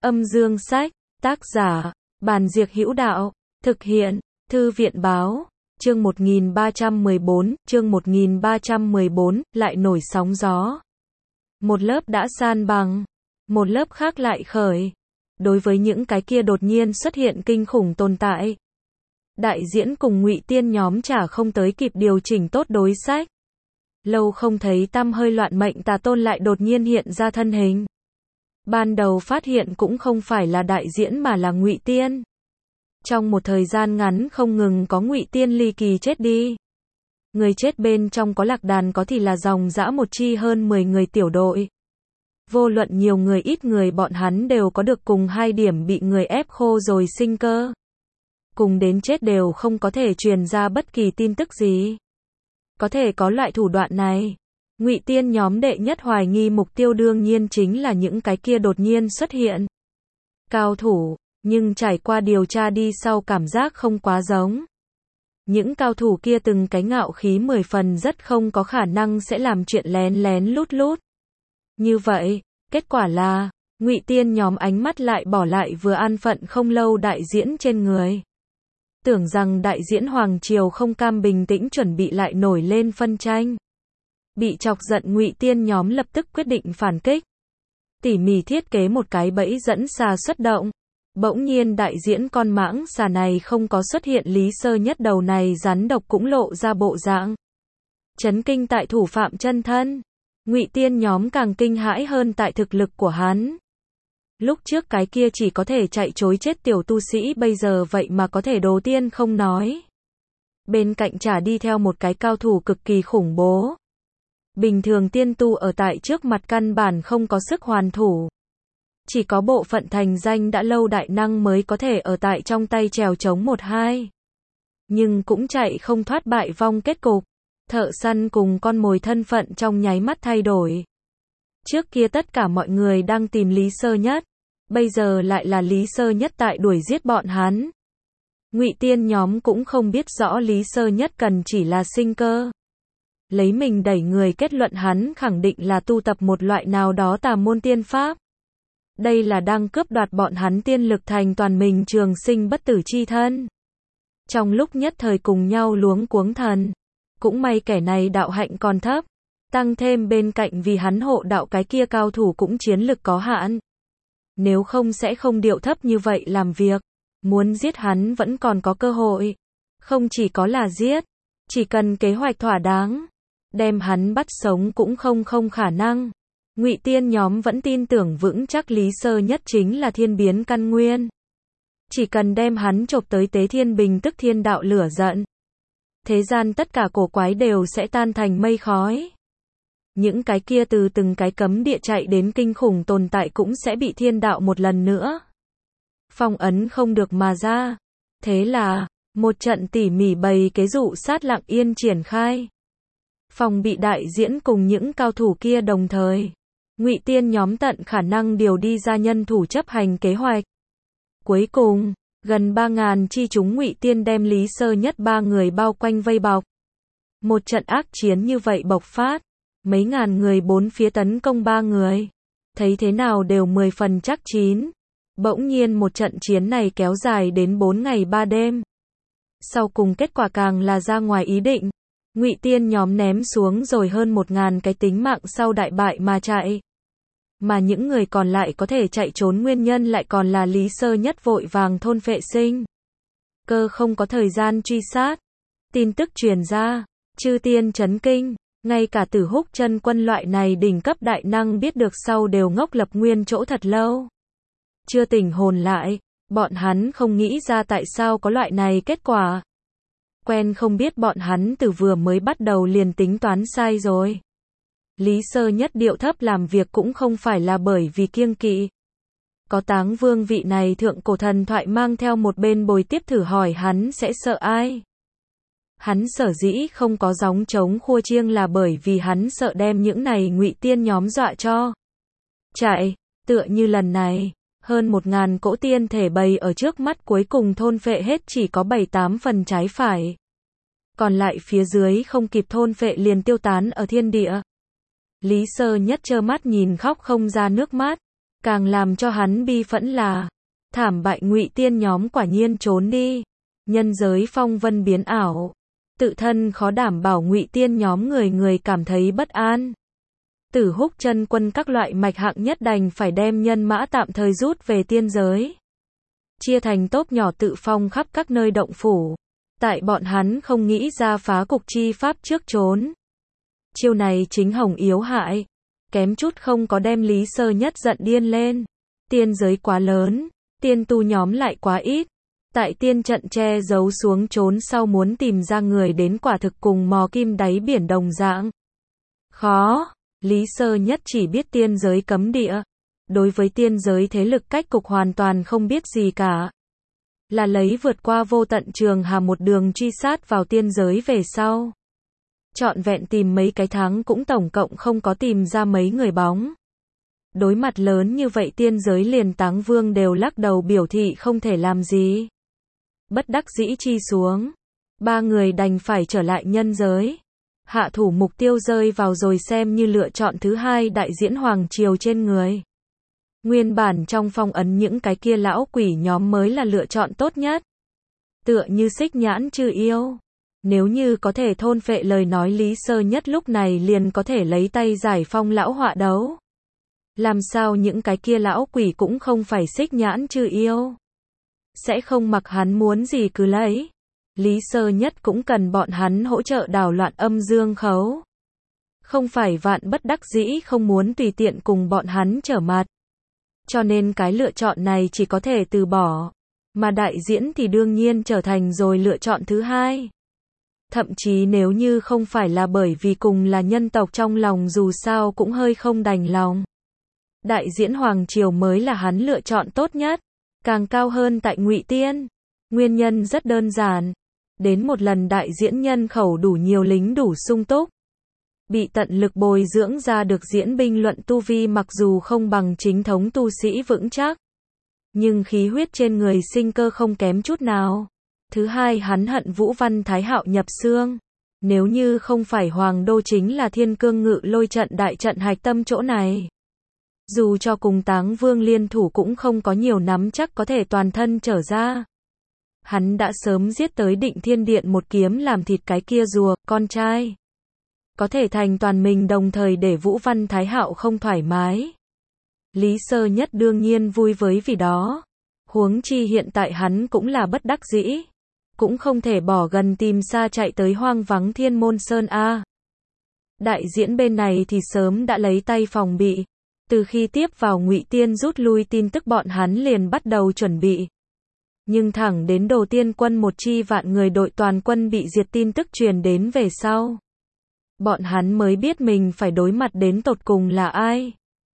Âm dương sách, tác giả, Bàn Diệc Hữu Đạo, thực hiện, Thư viện báo, chương 1314, lại nổi sóng gió. Một lớp đã san bằng, một lớp khác lại khởi. Đối với những cái kia đột nhiên xuất hiện kinh khủng tồn tại, đại diễn cùng Ngụy Tiên nhóm chả không tới kịp điều chỉnh tốt đối sách. Lâu không thấy tăm hơi loạn mệnh tà tôn lại đột nhiên hiện ra thân hình. Ban đầu phát hiện cũng không phải là đại diễn mà là Ngụy Tiên. Trong một thời gian ngắn không ngừng có Ngụy Tiên ly kỳ chết đi. Người chết bên trong có Lạc Đàn, có thì là dòng dã một chi hơn 10 người tiểu đội. Vô luận nhiều người ít người, bọn hắn đều có được cùng hai điểm: bị người ép khô rồi sinh cơ, cùng đến chết đều không có thể truyền ra bất kỳ tin tức gì. Có thể có loại thủ đoạn này, Ngụy Tiên nhóm đệ nhất hoài nghi mục tiêu đương nhiên chính là những cái kia đột nhiên xuất hiện cao thủ, nhưng trải qua điều tra đi sau cảm giác không quá giống. Những cao thủ kia từng cái ngạo khí 10 phần, rất không có khả năng sẽ làm chuyện lén lén lút lút. Như vậy, kết quả là, Ngụy Tiên nhóm ánh mắt lại bỏ lại vừa an phận không lâu đại diễn trên người. Tưởng rằng đại diễn Hoàng Triều không cam bình tĩnh chuẩn bị lại nổi lên phân tranh. Bị chọc giận Ngụy Tiên nhóm lập tức quyết định phản kích. Tỉ mỉ thiết kế một cái bẫy dẫn xà xuất động. Bỗng nhiên đại diễn con mãng xà này không có xuất hiện, Lý Sơ Nhất đầu này rắn độc cũng lộ ra bộ dạng. Chấn kinh tại thủ phạm chân thân. Ngụy Tiên nhóm càng kinh hãi hơn tại thực lực của hắn. Lúc trước cái kia chỉ có thể chạy chối chết tiểu tu sĩ, bây giờ vậy mà có thể đồ tiên không nói. Bên cạnh chả đi theo một cái cao thủ cực kỳ khủng bố. Bình thường tiên tu ở tại trước mặt căn bản không có sức hoàn thủ. Chỉ có bộ phận thành danh đã lâu đại năng mới có thể ở tại trong tay trèo chống một hai. Nhưng cũng chạy không thoát bại vong kết cục. Thợ săn cùng con mồi thân phận trong nháy mắt thay đổi. Trước kia tất cả mọi người đang tìm Lý Sơ Nhất, bây giờ lại là Lý Sơ Nhất tại đuổi giết bọn hắn. Ngụy Tiên nhóm cũng không biết rõ Lý Sơ Nhất cần chỉ là sinh cơ. Lấy mình đẩy người kết luận hắn khẳng định là tu tập một loại nào đó tà môn tiên pháp. Đây là đang cướp đoạt bọn hắn tiên lực thành toàn mình trường sinh bất tử chi thân. Trong lúc nhất thời cùng nhau luống cuống thần. Cũng may kẻ này đạo hạnh còn thấp. Tăng thêm bên cạnh vì hắn hộ đạo cái kia cao thủ cũng chiến lực có hạn. Nếu không sẽ không điệu thấp như vậy làm việc. Muốn giết hắn vẫn còn có cơ hội. Không chỉ có là giết, chỉ cần kế hoạch thỏa đáng, đem hắn bắt sống cũng không khả năng. Ngụy Tiên nhóm vẫn tin tưởng vững chắc Lý Sơ Nhất chính là thiên biến căn nguyên. Chỉ cần đem hắn chộp tới tế thiên bình tức thiên đạo lửa giận. Thế gian tất cả cổ quái đều sẽ tan thành mây khói. Những cái kia từ từng cái cấm địa chạy đến kinh khủng tồn tại cũng sẽ bị thiên đạo một lần nữa phong ấn không được mà ra. Thế là, một trận tỉ mỉ bày kế dụ sát lặng yên triển khai. Phòng bị đại diễn cùng những cao thủ kia đồng thời. Ngụy Tiên nhóm tận khả năng điều đi ra nhân thủ chấp hành kế hoạch. Cuối cùng, gần 3.000 chi chúng Ngụy Tiên đem Lý Sơ Nhất 3 người bao quanh vây bọc. Một trận ác chiến như vậy bộc phát. Mấy ngàn người bốn phía tấn công 3 người. Thấy thế nào đều 10 phần chắc chín. Bỗng nhiên một trận chiến này kéo dài đến 4 ngày 3 đêm. Sau cùng kết quả càng là ra ngoài ý định. Ngụy Tiên nhóm ném xuống rồi hơn 1.000 cái tính mạng sau đại bại mà chạy. Mà những người còn lại có thể chạy trốn nguyên nhân lại còn là Lý Sơ Nhất vội vàng thôn phệ sinh cơ, không có thời gian truy sát. Tin tức truyền ra, chư tiên chấn kinh, ngay cả Tử Húc chân quân loại này đỉnh cấp đại năng biết được sau đều ngốc lập nguyên chỗ thật lâu. Chưa tỉnh hồn lại, bọn hắn không nghĩ ra tại sao có loại này kết quả. Quen không biết bọn hắn từ vừa mới bắt đầu liền tính toán sai rồi. Lý Sơ Nhất điệu thấp làm việc cũng không phải là bởi vì kiêng kỵ. Có Táng Vương vị này thượng cổ thần thoại mang theo một bên bồi tiếp, thử hỏi hắn sẽ sợ ai. Hắn sở dĩ không có gióng trống khua chiêng là bởi vì hắn sợ đem những này Ngụy Tiên nhóm dọa cho chạy. Tựa như lần này, hơn 1.000 cỗ tiên thể bày ở trước mắt cuối cùng thôn phệ hết chỉ có 7-8 phần trái phải. Còn lại phía dưới không kịp thôn phệ liền tiêu tán ở thiên địa. Lý Sơ Nhất trơ mắt nhìn khóc không ra nước mắt. Càng làm cho hắn bi phẫn là, thảm bại Ngụy Tiên nhóm quả nhiên trốn đi. Nhân giới phong vân biến ảo, tự thân khó đảm bảo Ngụy Tiên nhóm người người cảm thấy bất an. Tử Húc chân quân các loại mạch hạng nhất đành phải đem nhân mã tạm thời rút về tiên giới. Chia thành tốp nhỏ tự phong khắp các nơi động phủ. Tại bọn hắn không nghĩ ra phá cục chi pháp trước trốn. Chiêu này chính hồng yếu hại. Kém chút không có đem Lý Sơ Nhất giận điên lên. Tiên giới quá lớn, tiên tu nhóm lại quá ít. Tại tiên trận che giấu xuống trốn sau muốn tìm ra người đến quả thực cùng mò kim đáy biển đồng dạng. Khó, Lý Sơ Nhất chỉ biết tiên giới cấm địa. Đối với tiên giới thế lực cách cục hoàn toàn không biết gì cả. Là lấy vượt qua vô tận trường hà một đường truy sát vào tiên giới về sau. Trọn vẹn tìm mấy cái tháng cũng tổng cộng không có tìm ra mấy người bóng. Đối mặt lớn như vậy tiên giới liền Táng Vương đều lắc đầu biểu thị không thể làm gì. Bất đắc dĩ chi xuống. Ba người đành phải trở lại nhân giới. Hạ thủ mục tiêu rơi vào rồi xem như lựa chọn thứ hai đại diễn hoàng triều trên người. Nguyên bản trong phong ấn những cái kia lão quỷ nhóm mới là lựa chọn tốt nhất. Tựa như Xích Nhãn Chư Yêu. Nếu như có thể thôn phệ lời nói Lý Sơ Nhất lúc này liền có thể lấy tay giải phong lão họa đấu. Làm sao những cái kia lão quỷ cũng không phải Xích Nhãn Chư Yêu. Sẽ không mặc hắn muốn gì cứ lấy. Lý Sơ Nhất cũng cần bọn hắn hỗ trợ đảo loạn âm dương khấu. Không phải vạn bất đắc dĩ không muốn tùy tiện cùng bọn hắn trở mặt. Cho nên cái lựa chọn này chỉ có thể từ bỏ. Mà đại diễn thì đương nhiên trở thành rồi lựa chọn thứ hai. Thậm chí nếu như không phải là bởi vì cùng là nhân tộc trong lòng dù sao cũng hơi không đành lòng. Đại diễn hoàng triều mới là hắn lựa chọn tốt nhất. Càng cao hơn tại Ngụy Tiên. Nguyên nhân rất đơn giản. Đến một lần đại diễn nhân khẩu đủ nhiều lính đủ sung túc. Bị tận lực bồi dưỡng ra được diễn binh luận tu vi mặc dù không bằng chính thống tu sĩ vững chắc. Nhưng khí huyết trên người sinh cơ không kém chút nào. Thứ hai hắn hận Vũ Văn Thái Hạo nhập xương. Nếu như không phải Hoàng Đô chính là Thiên Cương Ngự Lôi trận đại trận hạch tâm chỗ này. Dù cho cùng Táng Vương liên thủ cũng không có nhiều nắm chắc có thể toàn thân trở ra. Hắn đã sớm giết tới Định Thiên Điện một kiếm làm thịt cái kia rùa, con trai. Có thể thành toàn mình đồng thời để Vũ Văn Thái Hạo không thoải mái. Lý Sơ Nhất đương nhiên vui với vì đó. Huống chi hiện tại hắn cũng là bất đắc dĩ. Cũng không thể bỏ gần tìm xa chạy tới hoang vắng Thiên Môn Sơn A. Đại diễn bên này thì sớm đã lấy tay phòng bị. Từ khi tiếp vào Ngụy Tiên rút lui tin tức bọn hắn liền bắt đầu chuẩn bị. Nhưng thẳng đến Đồ Tiên quân một chi vạn người đội toàn quân bị diệt tin tức truyền đến về sau. Bọn hắn mới biết mình phải đối mặt đến tột cùng là ai.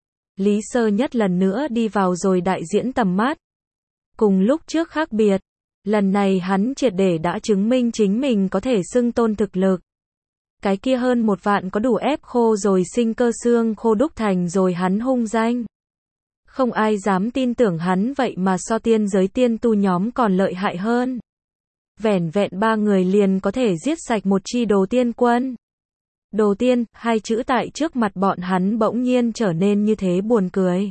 Lý Sơ Nhất lần nữa đi vào rồi đại diễn tầm mắt. Cùng lúc trước khác biệt. Lần này hắn triệt để đã chứng minh chính mình có thể xưng tôn thực lực. Cái kia hơn một vạn có đủ ép khô rồi sinh cơ xương khô đúc thành rồi hắn hung danh. Không ai dám tin tưởng hắn vậy mà so tiên giới tiên tu nhóm còn lợi hại hơn. Vẻn vẹn 3 người liền có thể giết sạch một chi Đồ Tiên quân. Đồ Tiên, hai chữ tại trước mặt bọn hắn bỗng nhiên trở nên như thế buồn cười.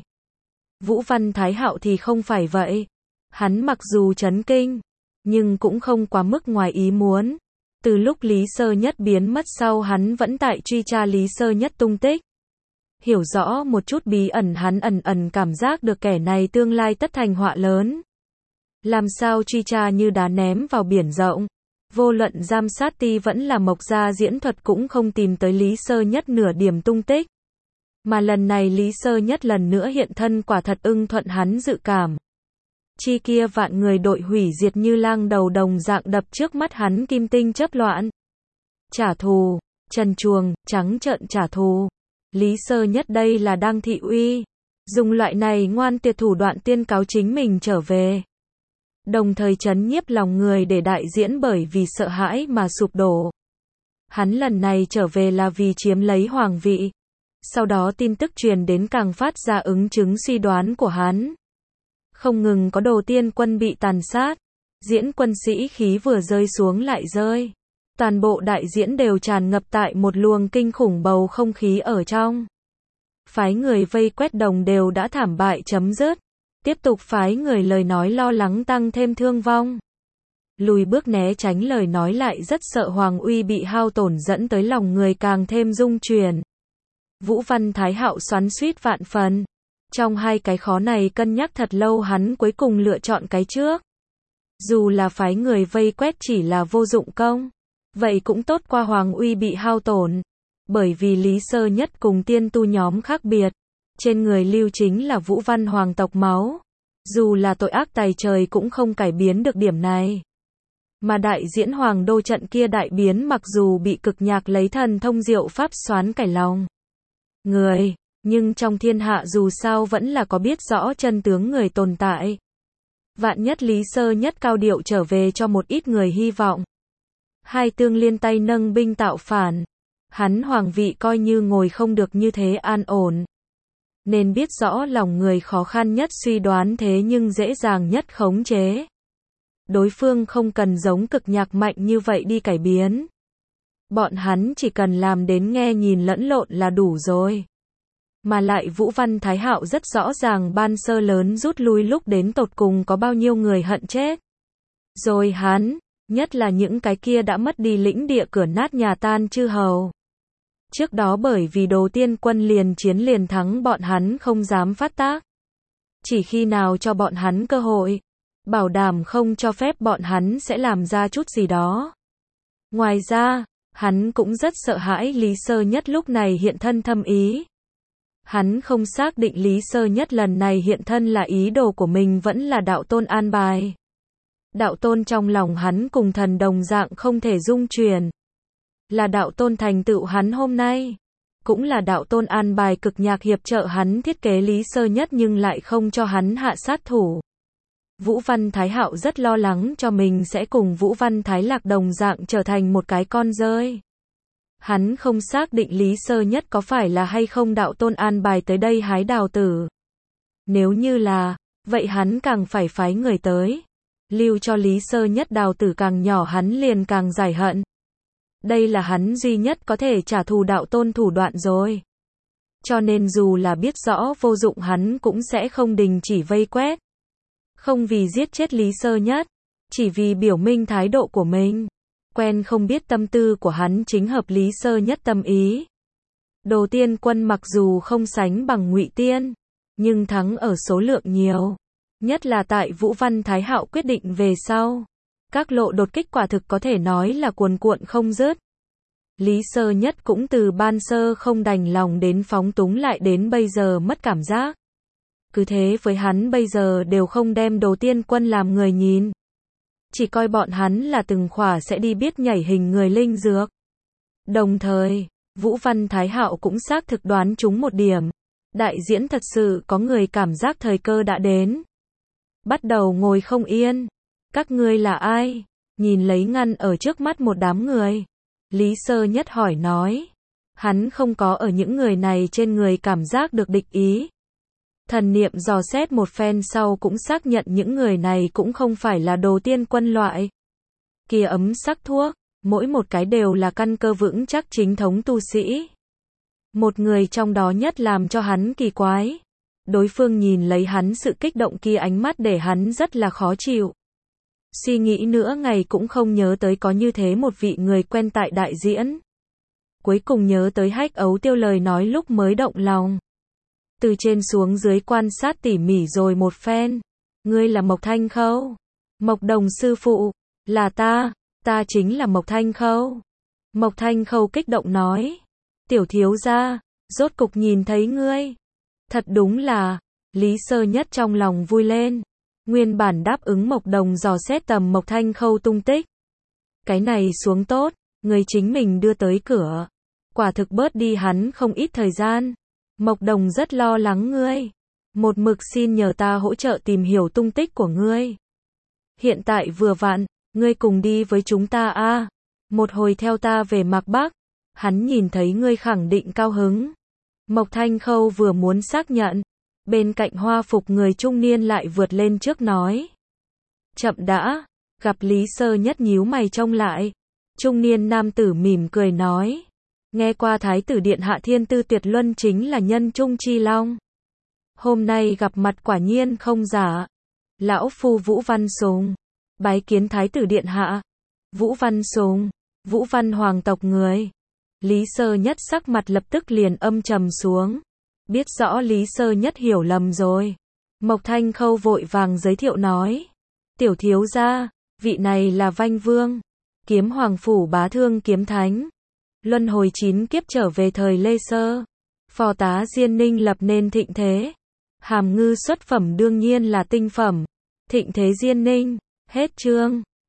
Vũ Văn Thái Hạo thì không phải vậy. Hắn mặc dù chấn kinh, nhưng cũng không quá mức ngoài ý muốn. Từ lúc Lý Sơ Nhất biến mất sau hắn vẫn tại truy tra Lý Sơ Nhất tung tích. Hiểu rõ một chút bí ẩn hắn ẩn ẩn cảm giác được kẻ này tương lai tất thành họa lớn. Làm sao truy tra như đá ném vào biển rộng. Vô luận giám sát ti vẫn là Mộc Gia diễn thuật cũng không tìm tới Lý Sơ Nhất nửa điểm tung tích. Mà lần này Lý Sơ Nhất lần nữa hiện thân quả thật ưng thuận hắn dự cảm. Chi kia vạn người đội hủy diệt như lang đầu đồng dạng đập trước mắt hắn kim tinh chớp loạn. Trả thù, trần truồng, trắng trợn trả thù. Lý Sơ Nhất đây là đang thị uy. Dùng loại này ngoan tuyệt thủ đoạn tiên cáo chính mình trở về. Đồng thời trấn nhiếp lòng người để đại diễn bởi vì sợ hãi mà sụp đổ. Hắn lần này trở về là vì chiếm lấy hoàng vị. Sau đó tin tức truyền đến càng phát ra ứng chứng suy đoán của hắn. Không ngừng có Đồ Tiên quân bị tàn sát. Diễn quân sĩ khí vừa rơi xuống lại rơi. Toàn bộ đại diễn đều tràn ngập tại một luồng kinh khủng bầu không khí ở trong. Phái người vây quét đồng đều đã thảm bại chấm dứt. Tiếp tục phái người lời nói lo lắng tăng thêm thương vong. Lùi bước né tránh lời nói lại rất sợ hoàng uy bị hao tổn dẫn tới lòng người càng thêm rung chuyển. Vũ Văn Thái Hạo xoắn xuýt vạn phần. Trong hai cái khó này cân nhắc thật lâu hắn cuối cùng lựa chọn cái trước. Dù là phái người vây quét chỉ là vô dụng công, vậy cũng tốt qua hoàng uy bị hao tổn. Bởi vì Lý Sơ Nhất cùng tiên tu nhóm khác biệt. Trên người lưu chính là Vũ Văn hoàng tộc máu. Dù là tội ác tày trời cũng không cải biến được điểm này. Mà đại diễn hoàng đô trận kia đại biến mặc dù bị cực nhạc lấy thần thông diệu pháp xoán cải lòng người, nhưng trong thiên hạ dù sao vẫn là có biết rõ chân tướng người tồn tại. Vạn nhất Lý Sơ Nhất cao điệu trở về cho một ít người hy vọng. Hai tương liên tay nâng binh tạo phản. Hắn hoàng vị coi như ngồi không được như thế an ổn. Nên biết rõ lòng người khó khăn nhất suy đoán thế nhưng dễ dàng nhất khống chế. Đối phương không cần giống cực nhạc mạnh như vậy đi cải biến. Bọn hắn chỉ cần làm đến nghe nhìn lẫn lộn là đủ rồi. Mà lại Vũ Văn Thái Hạo rất rõ ràng ban sơ lớn rút lui lúc đến tột cùng có bao nhiêu người hận chết. Rồi hắn, nhất là những cái kia đã mất đi lĩnh địa cửa nát nhà tan chư hầu. Trước đó bởi vì Đồ Tiên Quân liền chiến liền thắng bọn hắn không dám phát tác. Chỉ khi nào cho bọn hắn cơ hội, bảo đảm không cho phép bọn hắn sẽ làm ra chút gì đó. Ngoài ra, hắn cũng rất sợ hãi Lý Sơ Nhất lúc này hiện thân thâm ý. Hắn không xác định Lý Sơ Nhất lần này hiện thân là ý đồ của mình vẫn là đạo tôn an bài. Đạo tôn trong lòng hắn cùng thần đồng dạng không thể dung chuyển. Là đạo tôn thành tựu hắn hôm nay. Cũng là đạo tôn an bài cực nhạc hiệp trợ hắn thiết kế Lý Sơ Nhất nhưng lại không cho hắn hạ sát thủ. Vũ Văn Thái Hạo rất lo lắng cho mình sẽ cùng Vũ Văn Thái Lạc đồng dạng trở thành một cái con rơi. Hắn không xác định Lý Sơ Nhất có phải là hay không đạo tôn an bài tới đây hái đào tử. Nếu như là, vậy hắn càng phải phái người tới. Lưu cho Lý Sơ Nhất đào tử càng nhỏ hắn liền càng giải hận. Đây là hắn duy nhất có thể trả thù đạo tôn thủ đoạn rồi. Cho nên dù là biết rõ vô dụng hắn cũng sẽ không đình chỉ vây quét. Không vì giết chết Lý Sơ Nhất, chỉ vì biểu minh thái độ của mình. Quen không biết tâm tư của hắn chính hợp Lý Sơ Nhất tâm ý. Đồ Tiên Quân mặc dù không sánh bằng Ngụy Tiên, nhưng thắng ở số lượng nhiều. Nhất là tại Vũ Văn Thái Hạo quyết định về sau. Các lộ đột kích quả thực có thể nói là cuồn cuộn không dứt. Lý Sơ Nhất cũng từ ban sơ không đành lòng đến phóng túng lại đến bây giờ mất cảm giác. Cứ thế với hắn bây giờ đều không đem Đồ Tiên Quân làm người nhìn. Chỉ coi bọn hắn là từng khỏa sẽ đi biết nhảy hình người linh dược. Đồng thời, Vũ Văn Thái Hạo cũng xác thực đoán trúng một điểm. Đại diễn thật sự có người cảm giác thời cơ đã đến. Bắt đầu ngồi không yên. Các ngươi là ai? Nhìn lấy ngăn ở trước mắt một đám người. Lý Sơ Nhất hỏi nói. Hắn không có ở những người này trên người cảm giác được địch ý. Thần niệm dò xét một phen sau cũng xác nhận những người này cũng không phải là Đồ Tiên Quân loại. Kia ấm sắc thuốc, mỗi một cái đều là căn cơ vững chắc chính thống tu sĩ. Một người trong đó nhất làm cho hắn kỳ quái. Đối phương nhìn lấy hắn sự kích động kia ánh mắt để hắn rất là khó chịu. Suy nghĩ nữa ngày cũng không nhớ tới có như thế một vị người quen tại đại diễn. Cuối cùng nhớ tới Hách Ấu Tiêu lời nói lúc mới động lòng. Từ trên xuống dưới quan sát tỉ mỉ rồi một phen. Ngươi là Mộc Thanh Khâu. Mộc Đồng sư phụ. Là ta chính là Mộc Thanh Khâu. Mộc Thanh Khâu kích động nói. Tiểu thiếu gia, rốt cục nhìn thấy ngươi. Thật đúng là, Lý Sơ Nhất trong lòng vui lên. Nguyên bản đáp ứng Mộc Đồng dò xét tầm Mộc Thanh Khâu tung tích. Cái này xuống tốt, người chính mình đưa tới cửa. Quả thực bớt đi hắn không ít thời gian. Mộc Đồng rất lo lắng ngươi. Một mực xin nhờ ta hỗ trợ tìm hiểu tung tích của ngươi. Hiện tại vừa vặn, ngươi cùng đi với chúng ta a. Một hồi theo ta về Mạc Bắc. Hắn nhìn thấy ngươi khẳng định cao hứng. Mộc Thanh Khâu vừa muốn xác nhận. Bên cạnh hoa phục người trung niên lại vượt lên trước nói. Chậm đã. Gặp Lý Sơ Nhất nhíu mày trông lại. Trung niên nam tử mỉm cười nói. Nghe qua Thái tử Điện Hạ Thiên Tư Tuyệt Luân chính là nhân trung chi long. Hôm nay gặp mặt quả nhiên không giả. Lão phu Vũ Văn Sùng. Bái kiến Thái tử Điện Hạ. Vũ Văn Sùng. Vũ Văn hoàng tộc người. Lý Sơ Nhất sắc mặt lập tức liền âm trầm xuống. Biết rõ Lý Sơ Nhất hiểu lầm rồi. Mộc Thanh Khâu vội vàng giới thiệu nói. Tiểu thiếu gia, vị này là Vanh Vương. Kiếm Hoàng Phủ Bá Thương Kiếm Thánh. Luân hồi 9 kiếp trở về thời Lê Sơ. Phò tá Diên Ninh lập nên thịnh thế. Hàm ngư xuất phẩm đương nhiên là tinh phẩm. Thịnh thế Diên Ninh. Hết chương.